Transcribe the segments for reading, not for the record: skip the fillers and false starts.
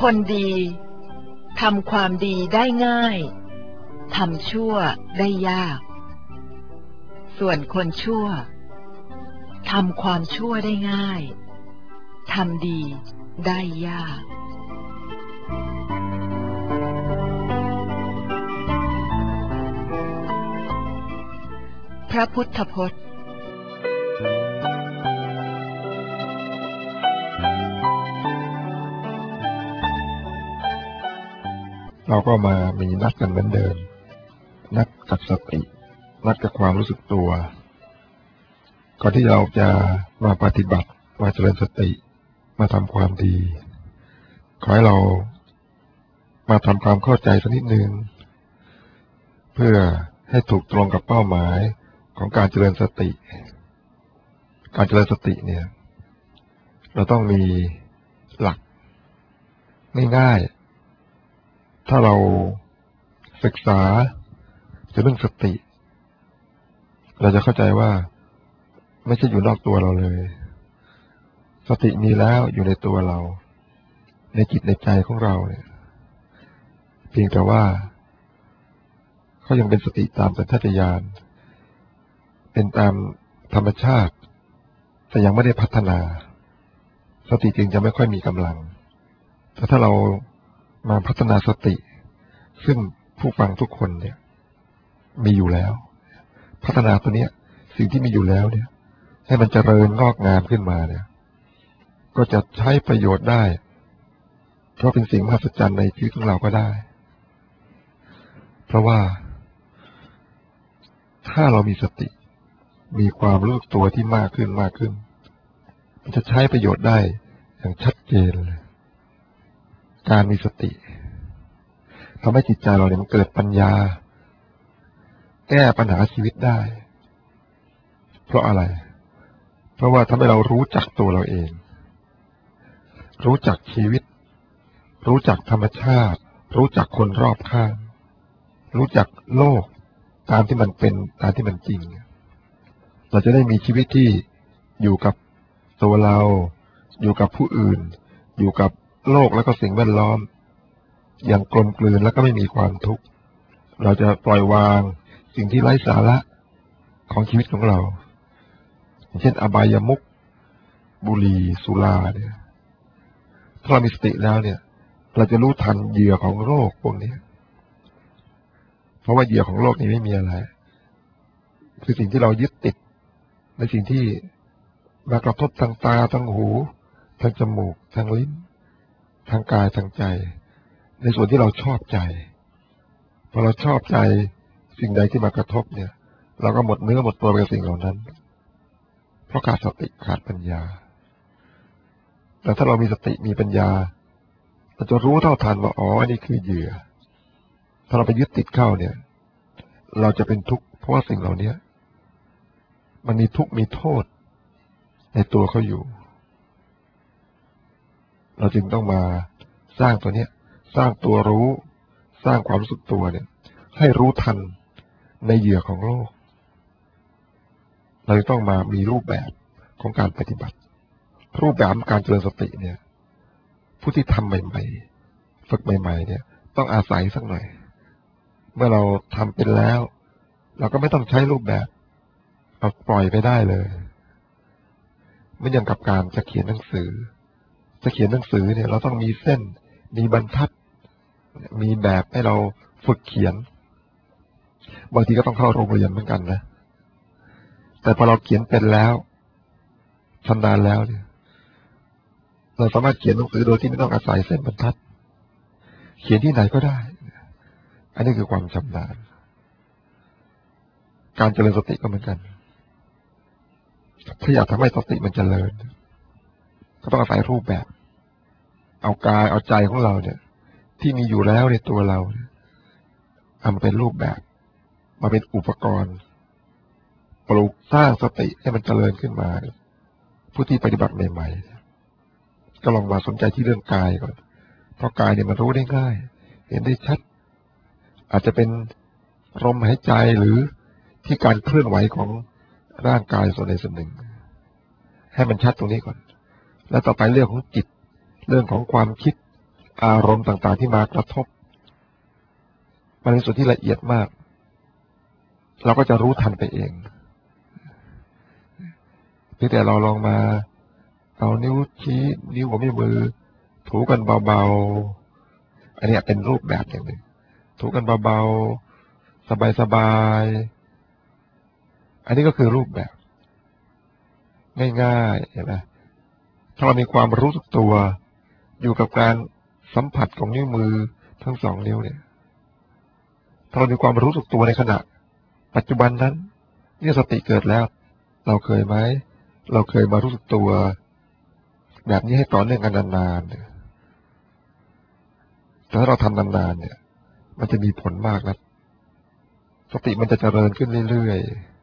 คนดีทำความดีได้ง่ายทำชั่วได้ยากส่วนคนชั่วทำความชั่วได้ง่ายทำดีได้ยากพระพุทธพจน์เราก็มามีนัดกันเหมือนเดิมนัดกับสตินัดกับความรู้สึกตัวก่อนที่เราจะมาปฏิบัติมาเจริญสติมาทำความดีขอให้เรามาทำความเข้าใจสักนิดนึงเพื่อให้ถูกตรงกับเป้าหมายของการเจริญสติการเจริญสติเนี่ยเราต้องมีหลักง่ายๆถ้าเราศึกษาเรื่องสติเราจะเข้าใจว่าไม่ใช่อยู่นอกตัวเราเลยสติมีแล้วอยู่ในตัวเราในจิตในใจของเราเนี่ยเพียงแต่ว่าเขายังเป็นสติตามสัญชาตญาณเป็นตามธรรมชาติแต่ยังไม่ได้พัฒนาสติจึงจะไม่ค่อยมีกำลังแต่ถ้าเรามาพัฒนาสติซึ่งผู้ฟังทุกคนเนี่ยมีอยู่แล้วพัฒนาตัวเนี้ยสิ่งที่มีอยู่แล้วเนี่ยให้มันเจริญงอกงามขึ้นมาเนี่ยก็จะใช้ประโยชน์ได้เพราะเป็นสิ่งมหัศจรรย์ในชีวิตของเราก็ได้เพราะว่าถ้าเรามีสติมีความรู้ตัวที่มากขึ้นมันจะใช้ประโยชน์ได้อย่างชัดเจนเลยการมีสติทำให้จิตใจเราเนี่ยมันเกิดปัญญาแก้ปัญหาชีวิตได้เพราะอะไรเพราะว่าทำให้เรารู้จักตัวเราเองรู้จักชีวิตรู้จักธรรมชาติรู้จักคนรอบข้างรู้จักโลกตามที่มันเป็นตามที่มันจริงเราจะได้มีชีวิตที่อยู่กับตัวเราอยู่กับผู้อื่นอยู่กับโลกและก็สิ่งแวดล้อมอย่างกลมกลืนแล้วก็ไม่มีความทุกข์เราจะปล่อยวางสิ่งที่ไร้สาระของชีวิตของเราเช่นอบายามุขบุหรี่สุราเนี่ยถ้าเรามีสติแล้วเนี่ยเราจะรู้ทันเหยื่อของโรคพวกนี้เพราะว่าเหยื่อของโรคนี้ไม่มีอะไรคือสิ่งที่เรายึดติดในสิ่งที่มากระทบทางตาทางหูทางจมูกทางลิ้นทางกายทางใจในส่วนที่เราชอบใจพอเราชอบใจสิ่งใดที่มากระทบเนี่ยเราก็หมดเนื้อหมดตัวไปกับสิ่งเหล่านั้นเพราะขาดสติขาดปัญญาแต่ถ้าเรามีสติมีปัญญาเราจะรู้เท่าทันว่าอ๋อนี่คือเหยื่อถ้าเราไปยึดติดเข้าเนี่ยเราจะเป็นทุกข์เพราะว่าสิ่งเหล่านี้มันมีทุกข์มีโทษในตัวเขาอยู่เราจึงต้องมาสร้างตัวเนี้ยสร้างตัวรู้สร้างความรู้สึกตัวเนี่ยให้รู้ทันในเหยื่อของโลกเราต้องมามีรูปแบบของการปฏิบัติรูปแบบการเจริญสติเนี่ยผู้ที่ทำใหม่ๆฝึกใหม่ๆเนี่ยต้องอาศัยสักหน่อยเมื่อเราทำเป็นแล้วเราก็ไม่ต้องใช้รูปแบบเราปล่อยไปได้เลยไม่อย่างกับการจะเขียนหนังสือเนี่ยเราต้องมีเส้นมีบรรทัดมีแบบให้เราฝึกเขียนบางทีก็ต้องเข้าโรงเรียนเหมือนกันนะแต่พอเราเขียนเป็นแล้วชำนาญแล้วเนี่ยเราสามารถเขียนหนังสือโดยที่ไม่ต้องอาศัยเส้นบรรทัดเขียนที่ไหนก็ได้อันนี้คือความชำนาญการเจริญสติก็เหมือนกันถ้าอยากทำให้สติมันเจริญก็ต้องอาศัยรูปแบบเอากายเอาใจของเราเนี่ยที่มีอยู่แล้วในตัวเราทำเป็นรูปแบบมาเป็นอุปกรณ์ปลูกสร้างสติให้มันเจริญขึ้นมาผู้ที่ปฏิบัติใหม่ๆก็ลองมาสนใจที่เรื่องกายก่อนเพราะกายเนี่ยมันรู้ได้ง่ายเห็นได้ชัดอาจจะเป็นลมหายใจหรือที่การเคลื่อนไหวของร่างกายส่วนใดส่วนหนึ่งให้มันชัดตรงนี้ก่อนแล้วต่อไปเรื่องของจิตเรื่องของความคิดอารมณ์ต่างๆที่มากระทบมันเป็นส่วนที่ละเอียดมากเราก็จะรู้ทันไปเองเพียงแต่เราลองมาเอานิ้วชี้นิ้วกับมือถูกันเบาๆอันนี้เป็นรูปแบบอย่างหนึ่งถูกันเบาๆสบายๆอันนี้ก็คือรูปแบบง่ายๆเห็นไหมถ้าเรามีความรู้สึกตัวอยู่กับการสัมผัสของนิ้วมือทั้งสองนิ้วเนี่ยถ้าเรามีความรู้สึกตัวในขณะปัจจุบันนั้นนี่สติเกิดแล้วเราเคยไหมเราเคยมารู้สึกตัวแบบนี้ให้ต่อเนื่องกันนานๆเนี่ยแต่ถ้าเราทำนานๆเนี่ยมันจะมีผลมากนะสติมันจะเจริญขึ้นเรื่อย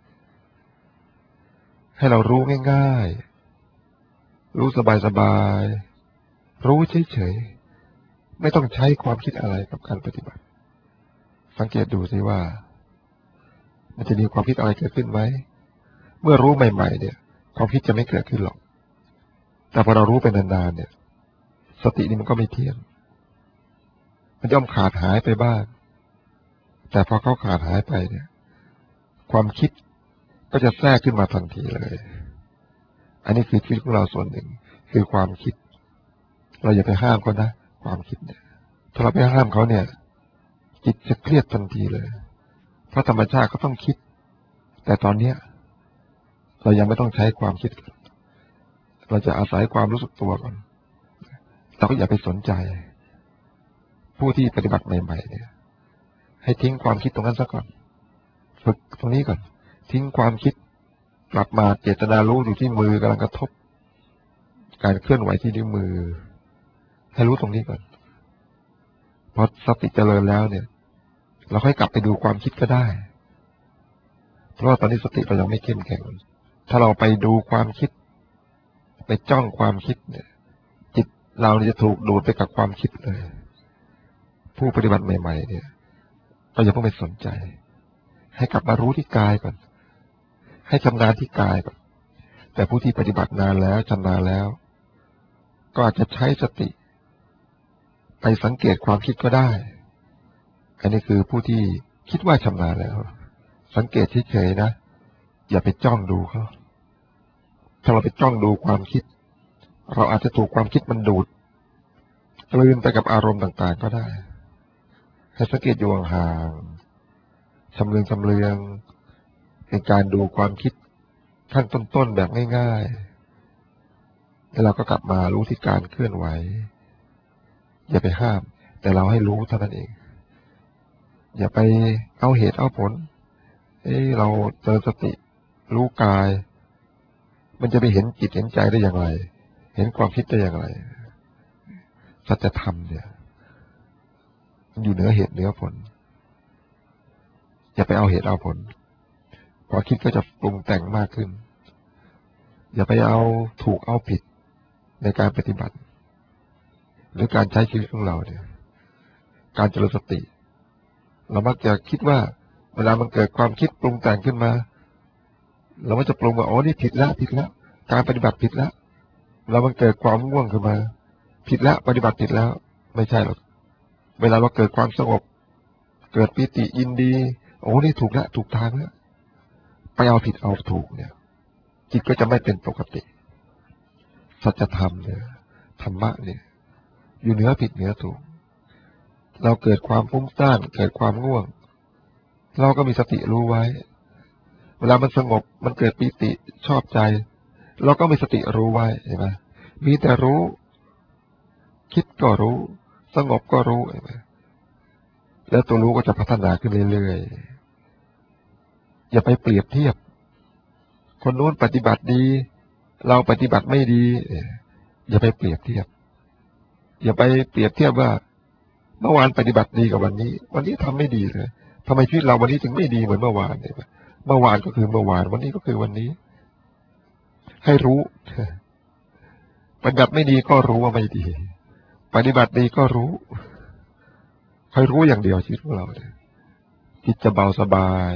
ๆให้เรารู้ง่ายๆรู้สบายๆรู้เฉยๆไม่ต้องใช้ความคิดอะไรกับการปฏิบัติสังเกตดูสิว่ามันจะมีความคิดอะไรเกิดขึ้นไหมเมื่อรู้ใหม่ๆเนี่ยความคิดจะไม่เกิดขึ้นหรอกแต่พอเรารู้เป็นนานๆเนี่ยสตินี่มันก็ไม่เที่ยงมันย่อมขาดหายไปบ้างแต่พอเขาขาดหายไปเนี่ยความคิดก็จะแทรกขึ้นมาทันทีเลยอันนี้คือชีวิตของเราส่วนหนึ่งคือความคิดเราอย่าไปห้ามเขานะความคิดเนี่ยถ้าเราไปห้ามเขาเนี่ยจิตจะเครียดทันทีเลยเพราะธรรมชาติเขาต้องคิดแต่ตอนเนี้ยเรายังไม่ต้องใช้ความคิดเราจะอาศัยความรู้สึกตัวก่อนเราก็อย่าไปสนใจผู้ที่ปฏิบัติใหม่ๆเนี่ยให้ทิ้งความคิดตรงนั้นซะก่อนฝึกตรงนี้ก่อนทิ้งความคิดกลับมาเจตนารู้อยู่ที่มือกำลังกระทบการเคลื่อนไหวที่นิ้วมือให้รู้ตรงนี้ก่อนพอสติเจริญแล้วเนี่ยเราค่อยกลับไปดูความคิดก็ได้เพราะว่าตอนนี้สติเรายังไม่เข้มแข็งถ้าเราไปดูความคิดไปจ้องความคิดเนี่ยจิตเราจะถูกดูดไปกับความคิดเลยผู้ปฏิบัติใหม่ๆเนี่ยเราอย่าเพิ่งไปสนใจให้กลับมารู้ที่กายก่อนให้ชำนาญที่กายก่อนแต่ผู้ที่ปฏิบัตินานแล้วชำนาญแล้วก็อาจจะใช้สติไปสังเกตความคิดก็ได้อันนี้คือผู้ที่คิดว่าชำนาญแล้วสังเกตเฉยๆนะอย่าไปจ้องดูเขาถ้าเราไปจ้องดูความคิดเราอาจจะถูกความคิดมันดูดกลืนไปกับอารมณ์ต่างๆก็ได้ให้สังเกตอยู่ห่างๆชำเลืองเป็นการดูความคิดขั้นต้นๆแบบง่ายๆแล้วเราก็กลับมารู้ที่การเคลื่อนไหวอย่าไปห้ามแต่เราให้รู้เท่านั้นเองอย่าไปเอาเหตุเอาผลเราเจริญสติรู้กายมันจะไปเห็นจิตเห็นใจได้อย่างไรเห็นความคิดได้อย่างไรสัจธรรมเนี่ยมันอยู่เหนือเหตุเหนือผลอย่าไปเอาเหตุเอาผลพอคิดก็จะปรุงแต่งมากขึ้นอย่าไปเอาถูกเอาผิดในการปฏิบัติหรือการใช้ชีวิตของเราเนี่ยการเจริญสติเรามักจะคิดว่าเวลามันเกิดความคิดปรุงแต่งขึ้นมาเราก็จะปรุงว่าอ๋อนี่ผิดแล้วการปฏิบัติผิดแล้วเรามันเกิดความง่วงขึ้นมาผิดแล้วปฏิบัติผิดแล้วไม่ใช่หรอกเวลาเราเกิดความสงบเกิดปิติยินดีโอ้นี่ถูกแล้วถูกทางแล้วไปเอาผิดเอาถูกเนี่ยจิตก็จะไม่เป็นปกติสัจธรรมเนี่ยธรรมะเนี่ยอยู่เหนือผิดเหนือถูกเราเกิดความฟุ้งซ่านเกิดความง่วงเราก็มีสติรู้ไว้เวลามันสงบมันเกิดปิติชอบใจเราก็มีสติรู้ไว้เห็นไหมมีแต่รู้คิดก็รู้สงบก็รู้เห็นไหมแล้วตัวรู้ก็จะพัฒนาขึ้นเรื่อยๆอย่าไปเปรียบเทียบคนนู้นปฏิบัติดีเราปฏิบัติไม่ดีอย่าไปเปรียบเทียบอย่าไปเปรียบเทียบว่าเมื่อวานปฏิบัติดีกับวันนี้ทำไม่ดีเลยทำไมชีวิตเราวันนี้ถึงไม่ดีเหมือนเมื่อวานเนี่ยเมื่อวานก็คือเมื่อวานวันนี้ก็คือวันนี้ให้รู้ปฏิบัติไม่ดีก็รู้ว่าไม่ดีปฏิบัติดีก็รู้ให้รู้อย่างเดียวชีวิตของเราเนี่ยจิตจะเบาสบาย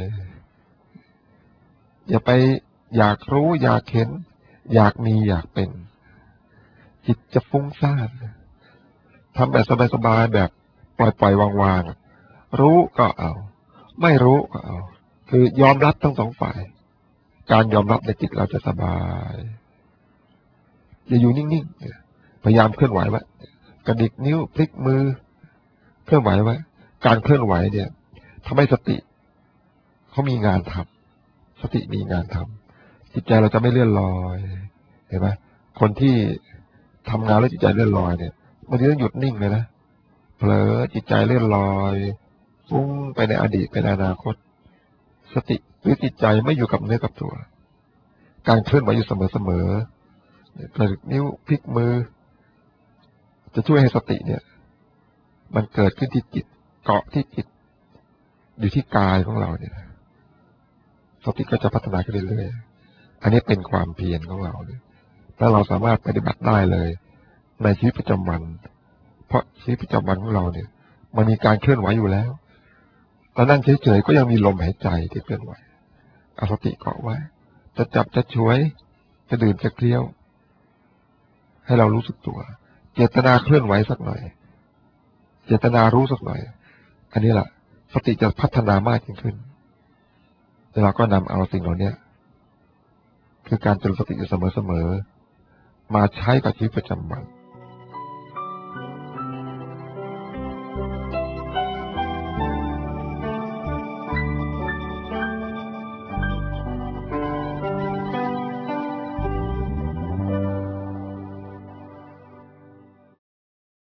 อย่าไปอยากรู้อยากเห็นอยากมีอยากเป็นจิตจะฟุ้งซ่านทำแบบสบายๆแบบปล่อยๆวางๆรู้ก็เอาไม่รู้ก็เอาคือยอมรับทั้งสองฝ่ายการยอมรับในจิตเราจะสบายอย่าอยู่นิ่งๆพยายามเคลื่อนไหวไว้กระดิกนิ้วพลิกมือเคลื่อนไหวไว้การเคลื่อนไหวเนี่ยทำให้สติเขามีงานทำสติมีงานทำจิตใจเราจะไม่เลื่อนลอยเห็นไหมคนที่ทำงานแล้วจิตใจเลื่อนลอยเนี่ยบางทีต้องหยุดนิ่งเลยนะเผลอจิตใจเลื่อนลอยฟุ้งไปในอดีตไปในอนาคตสติหรือจิตใจไม่อยู่กับเนื้อกับตัวการเคลื่อนไหวอยู่เสมอๆกระดิกนิ้วพลิกมือจะช่วยให้สติเนี่ยมันเกิดขึ้นที่จิตเกาะที่จิตอยู่ที่กายของเราเนี่ยสติก็จะพัฒนาขึ้นเรื่อยๆอันนี้เป็นความเพียรของเราเนี่ยถ้าเราสามารถปฏิบัติได้เลยในชีวิตประจำวันเพราะชีวิตประจำวันของเราเนี่ยมันมีการเคลื่อนไหวอยู่แล้วเรานั่งเฉยๆก็ยังมีลมหายใจที่เคลื่อนไหวเอาสติเกาะไว้จะจับจะช่วยจะดื่มจะเคี้ยวให้เรารู้สึกตัวเจตนาเคลื่อนไหวสักหน่อยเจตนารู้สักหน่อยอันนี้แหละสติจะพัฒนามากยิ่งขึ้นแล้วเราก็นำเอาสิ่งเหล่านี้คือการเจริญสติอยู่เสมอๆมาใช้กับชีวิตประจำวัน